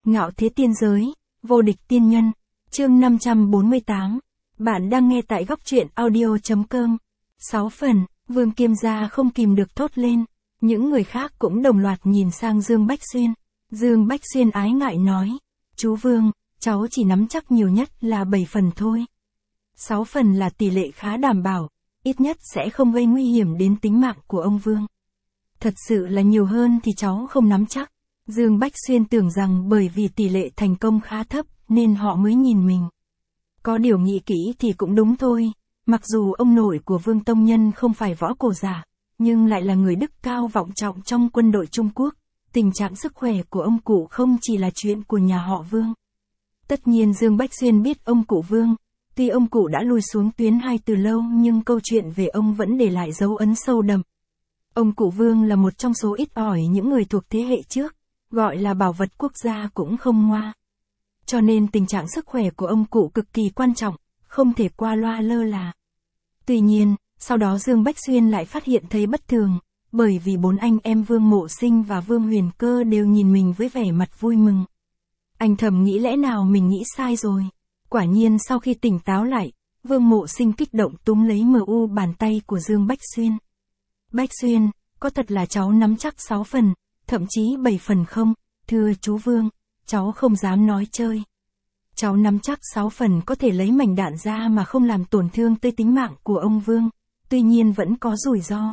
Ngạo thế tiên giới, vô địch tiên nhân, chương 548. Bạn đang nghe tại góc truyện audio.com. 6 phần, Vương Kiêm Gia không kìm được thốt lên. Những người khác cũng đồng loạt nhìn sang Dương Bách Xuyên. Dương Bách Xuyên ái ngại nói. Chú Vương, cháu chỉ nắm chắc nhiều nhất là 7 phần thôi. 6 phần là tỷ lệ khá đảm bảo, ít nhất sẽ không gây nguy hiểm đến tính mạng của ông Vương. Thật sự là nhiều hơn thì cháu không nắm chắc. Dương Bách Xuyên tưởng rằng bởi vì tỷ lệ thành công khá thấp nên họ mới nhìn mình. Có điều nghĩ kỹ thì cũng đúng thôi, mặc dù ông nội của Vương Tông Nhân không phải võ cổ giả, nhưng lại là người đức cao vọng trọng trong quân đội Trung Quốc, tình trạng sức khỏe của ông cụ không chỉ là chuyện của nhà họ Vương. Tất nhiên Dương Bách Xuyên biết ông cụ Vương, tuy ông cụ đã lùi xuống tuyến 2 từ lâu nhưng câu chuyện về ông vẫn để lại dấu ấn sâu đậm. Ông cụ Vương là một trong số ít ỏi những người thuộc thế hệ trước, gọi là bảo vật quốc gia cũng không ngoa. Cho nên tình trạng sức khỏe của ông cụ cực kỳ quan trọng, không thể qua loa lơ là. Tuy nhiên, sau đó Dương Bách Xuyên lại phát hiện thấy bất thường, bởi vì 4 anh em Vương Mộ Sinh và Vương Huyền Cơ đều nhìn mình với vẻ mặt vui mừng. Anh thầm nghĩ lẽ nào mình nghĩ sai rồi. Quả nhiên sau khi tỉnh táo lại, Vương Mộ Sinh kích động túm lấy MU bàn tay của Dương Bách Xuyên. Bách Xuyên, có thật là cháu nắm chắc 6 phần, thậm chí 7 phần không? Thưa chú Vương, cháu không dám nói chơi. Cháu nắm chắc 6 phần có thể lấy mảnh đạn ra mà không làm tổn thương tới tính mạng của ông Vương, tuy nhiên vẫn có rủi ro.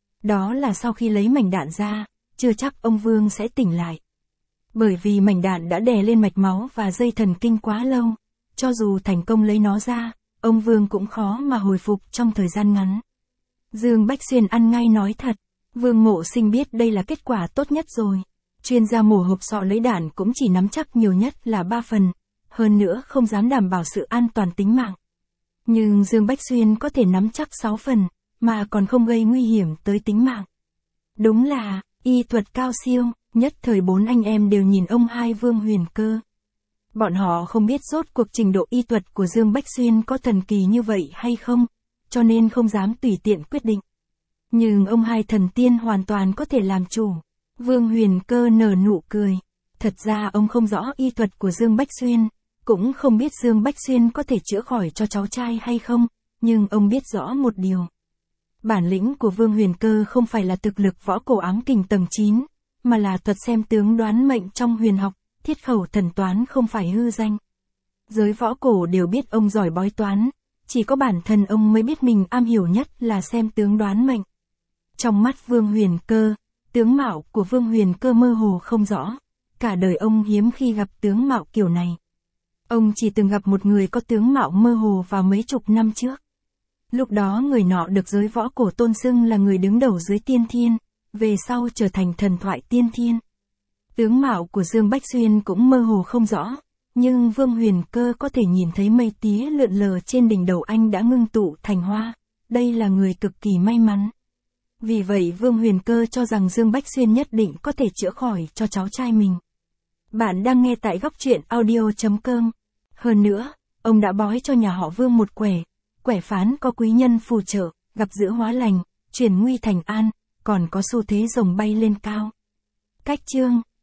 Đó là sau khi lấy mảnh đạn ra, chưa chắc ông Vương sẽ tỉnh lại. Bởi vì mảnh đạn đã đè lên mạch máu và dây thần kinh quá lâu, cho dù thành công lấy nó ra, ông Vương cũng khó mà hồi phục trong thời gian ngắn. Dương Bách Xuyên ăn ngay nói thật, Vương Mộ Sinh biết đây là kết quả tốt nhất rồi. Chuyên gia mổ hộp sọ lấy đạn cũng chỉ nắm chắc nhiều nhất là 3 phần, hơn nữa không dám đảm bảo sự an toàn tính mạng. Nhưng Dương Bách Xuyên có thể nắm chắc 6 phần, mà còn không gây nguy hiểm tới tính mạng. Đúng là, y thuật cao siêu, nhất thời 4 anh em đều nhìn ông hai Vương Huyền Cơ. Bọn họ không biết rốt cuộc trình độ y thuật của Dương Bách Xuyên có thần kỳ như vậy hay không, cho nên không dám tùy tiện quyết định. Nhưng ông hai thần tiên hoàn toàn có thể làm chủ. Vương Huyền Cơ nở nụ cười. Thật ra ông không rõ y thuật của Dương Bách Xuyên, cũng không biết Dương Bách Xuyên có thể chữa khỏi cho cháu trai hay không, nhưng ông biết rõ một điều. Bản lĩnh của Vương Huyền Cơ không phải là thực lực võ cổ ám kình tầng 9, mà là thuật xem tướng đoán mệnh trong huyền học, thiết khẩu thần toán không phải hư danh. Giới võ cổ đều biết ông giỏi bói toán, chỉ có bản thân ông mới biết mình am hiểu nhất là xem tướng đoán mệnh. Trong mắt Vương Huyền Cơ, tướng mạo của Vương Huyền Cơ mơ hồ không rõ, cả đời ông hiếm khi gặp tướng mạo kiểu này. Ông chỉ từng gặp một người có tướng mạo mơ hồ vào mấy chục năm trước. Lúc đó người nọ được giới võ cổ tôn xưng là người đứng đầu dưới tiên thiên, về sau trở thành thần thoại tiên thiên. Tướng mạo của Dương Bách Xuyên cũng mơ hồ không rõ, nhưng Vương Huyền Cơ có thể nhìn thấy mây tía lượn lờ trên đỉnh đầu anh đã ngưng tụ thành hoa, đây là người cực kỳ may mắn. Vì vậy Vương Huyền Cơ cho rằng Dương Bách Xuyên nhất định có thể chữa khỏi cho cháu trai mình. Bạn đang nghe tại góc truyện audio.com. Hơn nữa, ông đã bói cho nhà họ Vương một quẻ phán có quý nhân phù trợ, gặp dữ hóa lành, chuyển nguy thành an, còn có xu thế rồng bay lên cao. Cách chương